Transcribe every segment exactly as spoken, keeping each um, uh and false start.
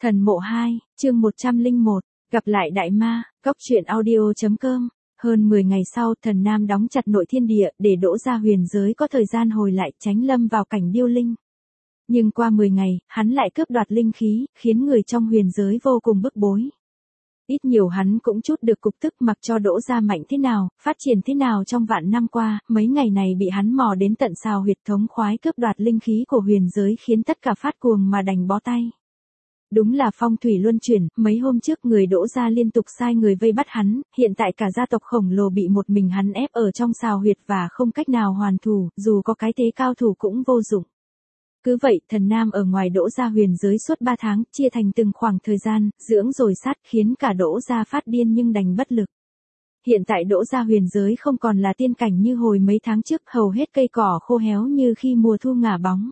Thần mộ hai, chương một trăm lẻ một, gặp lại đại ma, góc truyện audio.com. Hơn mười ngày sau, thần nam đóng chặt nội thiên địa để Đỗ Gia huyền giới có thời gian hồi lại tránh lâm vào cảnh điêu linh. Nhưng qua mười ngày, hắn lại cướp đoạt linh khí, khiến người trong huyền giới vô cùng bức bối. Ít nhiều hắn cũng chút được cục tức mặc cho Đỗ Gia mạnh thế nào, phát triển thế nào trong vạn năm qua, mấy ngày này bị hắn mò đến tận xào huyệt thống khoái cướp đoạt linh khí của huyền giới khiến tất cả phát cuồng mà đành bó tay. Đúng là phong thủy luân chuyển, mấy hôm trước người Đỗ Gia liên tục sai người vây bắt hắn, hiện tại cả gia tộc khổng lồ bị một mình hắn ép ở trong xào huyệt và không cách nào hoàn thủ, dù có cái thế cao thủ cũng vô dụng. Cứ vậy, thần nam ở ngoài Đỗ Gia huyền giới suốt ba tháng, chia thành từng khoảng thời gian, dưỡng rồi sát, khiến cả Đỗ Gia phát điên nhưng đành bất lực. Hiện tại Đỗ Gia huyền giới không còn là tiên cảnh như hồi mấy tháng trước, hầu hết cây cỏ khô héo như khi mùa thu ngả bóng.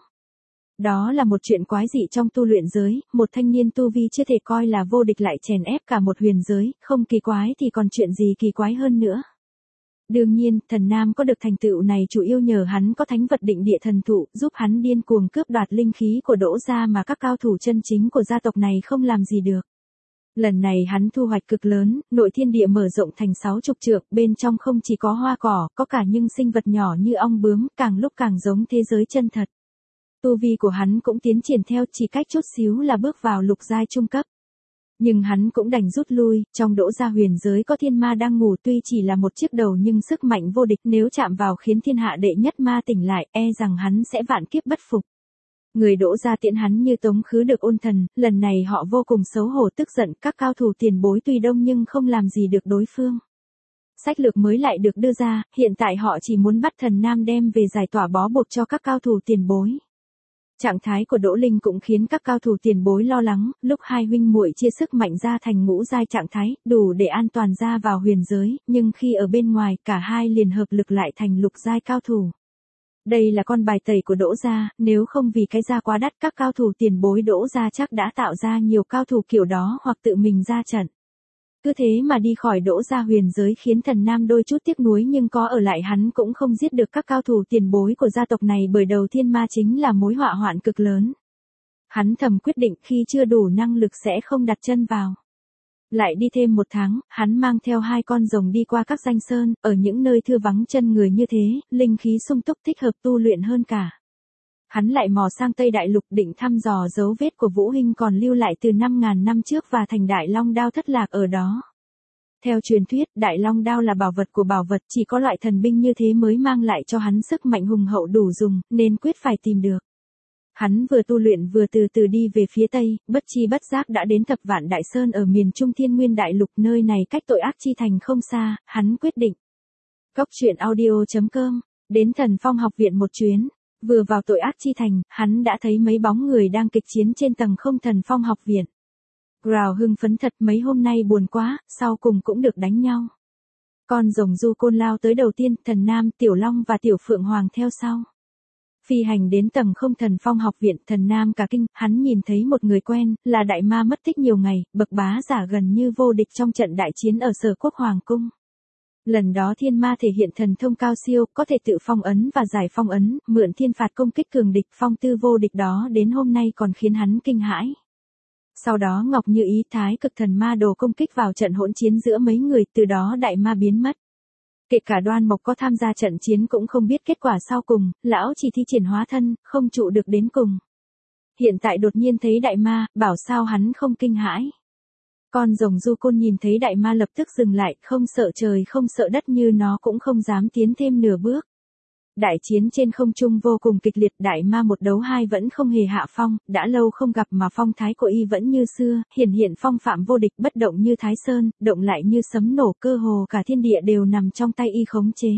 Đó là một chuyện quái dị trong tu luyện giới, một thanh niên tu vi chưa thể coi là vô địch lại chèn ép cả một huyền giới, không kỳ quái thì còn chuyện gì kỳ quái hơn nữa. Đương nhiên, thần nam có được thành tựu này chủ yếu nhờ hắn có thánh vật định địa thần thụ, giúp hắn điên cuồng cướp đoạt linh khí của Đỗ Gia mà các cao thủ chân chính của gia tộc này không làm gì được. Lần này hắn thu hoạch cực lớn, nội thiên địa mở rộng thành sáu chục trượng, bên trong không chỉ có hoa cỏ, có cả những sinh vật nhỏ như ong bướm, càng lúc càng giống thế giới chân thật. Tu vi của hắn cũng tiến triển theo, chỉ cách chút xíu là bước vào lục giai trung cấp. Nhưng hắn cũng đành rút lui, trong Đỗ Gia huyền giới có thiên ma đang ngủ, tuy chỉ là một chiếc đầu nhưng sức mạnh vô địch, nếu chạm vào khiến thiên hạ đệ nhất ma tỉnh lại, e rằng hắn sẽ vạn kiếp bất phục. Người Đỗ Gia tiễn hắn như tống khứ được ôn thần, lần này họ vô cùng xấu hổ tức giận, các cao thủ tiền bối tuy đông nhưng không làm gì được đối phương. Sách lược mới lại được đưa ra, hiện tại họ chỉ muốn bắt thần nam đem về giải tỏa bó buộc cho các cao thủ tiền bối. Trạng thái của Đỗ Linh cũng khiến các cao thủ tiền bối lo lắng, lúc hai huynh muội chia sức mạnh ra thành ngũ giai trạng thái, đủ để an toàn ra vào huyền giới, nhưng khi ở bên ngoài, cả hai liền hợp lực lại thành lục giai cao thủ. Đây là con bài tẩy của Đỗ Gia, nếu không vì cái giá quá đắt, các cao thủ tiền bối Đỗ Gia chắc đã tạo ra nhiều cao thủ kiểu đó hoặc tự mình ra trận. Cứ thế mà đi khỏi Đỗ Gia huyền giới khiến thần nam đôi chút tiếc nuối, nhưng có ở lại hắn cũng không giết được các cao thủ tiền bối của gia tộc này, bởi đầu thiên ma chính là mối họa hoạn cực lớn. Hắn thầm quyết định khi chưa đủ năng lực sẽ không đặt chân vào. Lại đi thêm một tháng, hắn mang theo hai con rồng đi qua các danh sơn, ở những nơi thưa vắng chân người như thế, linh khí sung túc thích hợp tu luyện hơn cả. Hắn lại mò sang Tây Đại Lục định thăm dò dấu vết của Vũ Hinh còn lưu lại từ năm ngàn năm trước và thành Đại Long Đao thất lạc ở đó. Theo truyền thuyết, Đại Long Đao là bảo vật của bảo vật, chỉ có loại thần binh như thế mới mang lại cho hắn sức mạnh hùng hậu đủ dùng, nên quyết phải tìm được. Hắn vừa tu luyện vừa từ từ đi về phía Tây, bất chi bất giác đã đến Thập Vạn Đại Sơn ở miền Trung Thiên Nguyên Đại Lục, nơi này cách Tội Ác Chi Thành không xa, hắn quyết định. Góc truyện audio.com, đến Thần Phong học viện một chuyến. Vừa vào Tội Ác Chi Thành, hắn đã thấy mấy bóng người đang kịch chiến trên tầng không Thần Phong học viện. Rào hưng phấn thật, mấy hôm nay buồn quá, sau cùng cũng được đánh nhau. Con rồng du côn lao tới đầu tiên, thần nam, tiểu long và tiểu phượng hoàng theo sau. Phi hành đến tầng không Thần Phong học viện, thần nam cả kinh, hắn nhìn thấy một người quen, là đại ma mất tích nhiều ngày, bậc bá giả gần như vô địch trong trận đại chiến ở Sở Quốc Hoàng Cung. Lần đó thiên ma thể hiện thần thông cao siêu, có thể tự phong ấn và giải phong ấn, mượn thiên phạt công kích cường địch, phong tư vô địch đó đến hôm nay còn khiến hắn kinh hãi. Sau đó Ngọc Như Ý thái cực thần ma đồ công kích vào trận hỗn chiến giữa mấy người, từ đó đại ma biến mất. Kể cả Đoan Mộc có tham gia trận chiến cũng không biết kết quả sau cùng, lão chỉ thi triển hóa thân, không trụ được đến cùng. Hiện tại đột nhiên thấy đại ma, bảo sao hắn không kinh hãi. Con rồng du côn nhìn thấy đại ma lập tức dừng lại, không sợ trời không sợ đất, như nó cũng không dám tiến thêm nửa bước. Đại chiến trên không trung vô cùng kịch liệt, đại ma một đấu hai vẫn không hề hạ phong, đã lâu không gặp mà phong thái của y vẫn như xưa, hiển hiện phong phạm vô địch, bất động như Thái Sơn, động lại như sấm nổ, cơ hồ cả thiên địa đều nằm trong tay y khống chế.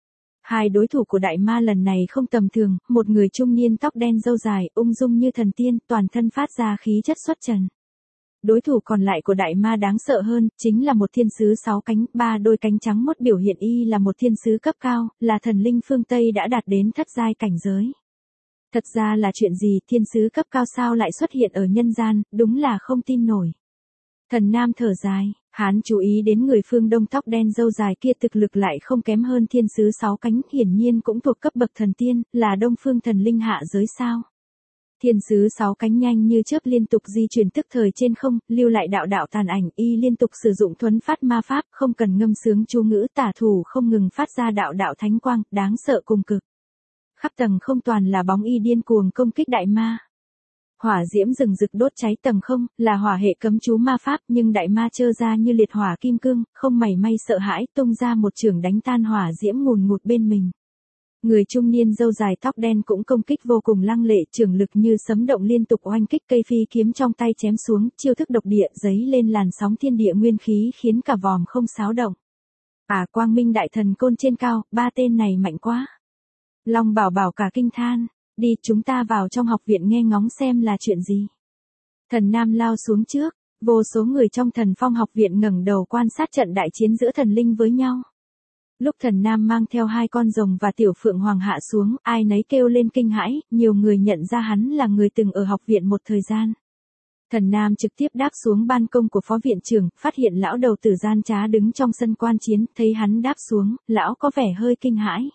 Hai đối thủ của đại ma lần này không tầm thường, một người trung niên tóc đen râu dài, ung dung như thần tiên, toàn thân phát ra khí chất xuất trần. Đối thủ còn lại của đại ma đáng sợ hơn, chính là một thiên sứ sáu cánh, ba đôi cánh trắng mốt, biểu hiện y là một thiên sứ cấp cao, là thần linh phương Tây đã đạt đến thất giai cảnh giới. Thật ra là chuyện gì, thiên sứ cấp cao sao lại xuất hiện ở nhân gian, đúng là không tin nổi. Thần nam thở dài, hắn chú ý đến người phương Đông tóc đen râu dài kia thực lực lại không kém hơn thiên sứ sáu cánh, hiển nhiên cũng thuộc cấp bậc thần tiên, là Đông phương thần linh hạ giới sao. Thiên sứ sáu cánh nhanh như chớp liên tục di chuyển tức thời trên không, lưu lại đạo đạo tàn ảnh, y liên tục sử dụng thuấn phát ma pháp, không cần ngâm sướng chú ngữ, tả thủ không ngừng phát ra đạo đạo thánh quang, đáng sợ cùng cực. Khắp tầng không toàn là bóng y điên cuồng công kích đại ma. Hỏa diễm rừng rực đốt cháy tầng không, là hỏa hệ cấm chú ma pháp, nhưng đại ma trơ ra như liệt hỏa kim cương, không mảy may sợ hãi, tung ra một chưởng đánh tan hỏa diễm ngùn ngụt bên mình. Người trung niên râu dài tóc đen cũng công kích vô cùng lăng lệ, chưởng lực như sấm động liên tục oanh kích, cây phi kiếm trong tay chém xuống, chiêu thức độc địa giấy lên làn sóng thiên địa nguyên khí khiến cả vòm không xáo động. À, quang minh đại thần côn trên cao, ba tên này mạnh quá. Long Bảo Bảo cả kinh than, đi chúng ta vào trong học viện nghe ngóng xem là chuyện gì. Thần Nam lao xuống trước, vô số người trong Thần Phong học viện ngẩng đầu quan sát trận đại chiến giữa thần linh với nhau. Lúc Thần Nam mang theo hai con rồng và tiểu phượng hoàng hạ xuống, ai nấy kêu lên kinh hãi, nhiều người nhận ra hắn là người từng ở học viện một thời gian. Thần Nam trực tiếp đáp xuống ban công của phó viện trưởng, phát hiện lão đầu tử gian trá đứng trong sân quan chiến, thấy hắn đáp xuống, lão có vẻ hơi kinh hãi.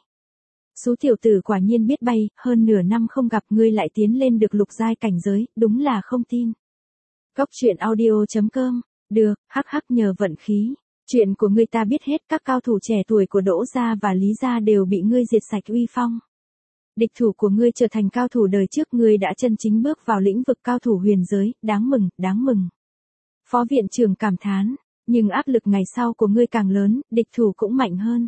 Sú tiểu tử quả nhiên biết bay, hơn nửa năm không gặp ngươi lại tiến lên được lục giai cảnh giới, đúng là không tin. Góc truyện audio chấm com, được, hắc hắc nhờ vận khí. Chuyện của ngươi ta biết hết, các cao thủ trẻ tuổi của Đỗ Gia và Lý Gia đều bị ngươi diệt sạch uy phong. Địch thủ của ngươi trở thành cao thủ đời trước, ngươi đã chân chính bước vào lĩnh vực cao thủ huyền giới, đáng mừng, đáng mừng. Phó viện trưởng cảm thán, nhưng áp lực ngày sau của ngươi càng lớn, địch thủ cũng mạnh hơn.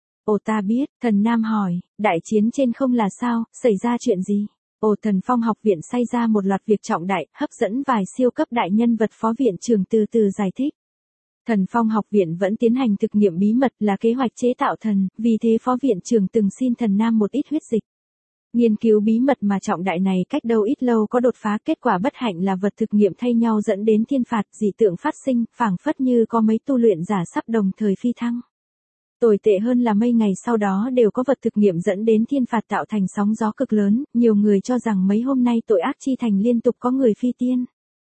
Ồ ta biết, Thần Nam hỏi, đại chiến trên không là sao, xảy ra chuyện gì? Ồ Thần Phong học viện xảy ra một loạt việc trọng đại, hấp dẫn vài siêu cấp đại nhân vật, phó viện trưởng từ từ giải thích. Thần Phong học viện vẫn tiến hành thực nghiệm bí mật là kế hoạch chế tạo thần, vì thế phó viện trưởng từng xin Thần Nam một ít huyết dịch. Nghiên cứu bí mật mà trọng đại này cách đâu ít lâu có đột phá, kết quả bất hạnh là vật thực nghiệm thay nhau dẫn đến thiên phạt, dị tượng phát sinh, phảng phất như có mấy tu luyện giả sắp đồng thời phi thăng. Tồi tệ hơn là mấy ngày sau đó đều có vật thực nghiệm dẫn đến thiên phạt tạo thành sóng gió cực lớn, nhiều người cho rằng mấy hôm nay tội ác chi thành liên tục có người phi tiên.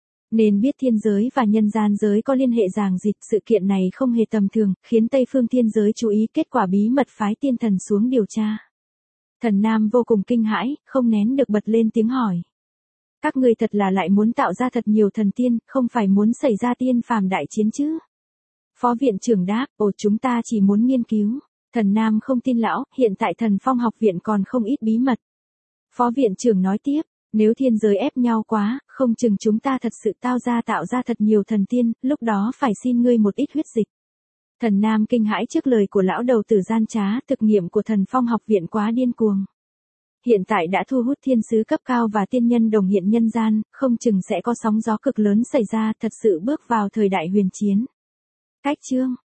Nên biết thiên giới và nhân gian giới có liên hệ ràng rịt, sự kiện này không hề tầm thường, khiến Tây phương thiên giới chú ý, kết quả bí mật phái tiên thần xuống điều tra. Thần Nam vô cùng kinh hãi, không nén được bật lên tiếng hỏi. Các ngươi thật là lại muốn tạo ra thật nhiều thần tiên, không phải muốn xảy ra tiên phàm đại chiến chứ? Phó viện trưởng đáp, ồ chúng ta chỉ muốn nghiên cứu. Thần Nam không tin lão, hiện tại Thần Phong học viện còn không ít bí mật. Phó viện trưởng nói tiếp, nếu thiên giới ép nhau quá, không chừng chúng ta thật sự tao ra tạo ra thật nhiều thần tiên, lúc đó phải xin ngươi một ít huyết dịch. Thần Nam kinh hãi trước lời của lão đầu tử gian trá, thực nghiệm của Thần Phong học viện quá điên cuồng. Hiện tại đã thu hút thiên sứ cấp cao và tiên nhân đồng hiện nhân gian, không chừng sẽ có sóng gió cực lớn xảy ra, thật sự bước vào thời đại huyền chiến. Cách chương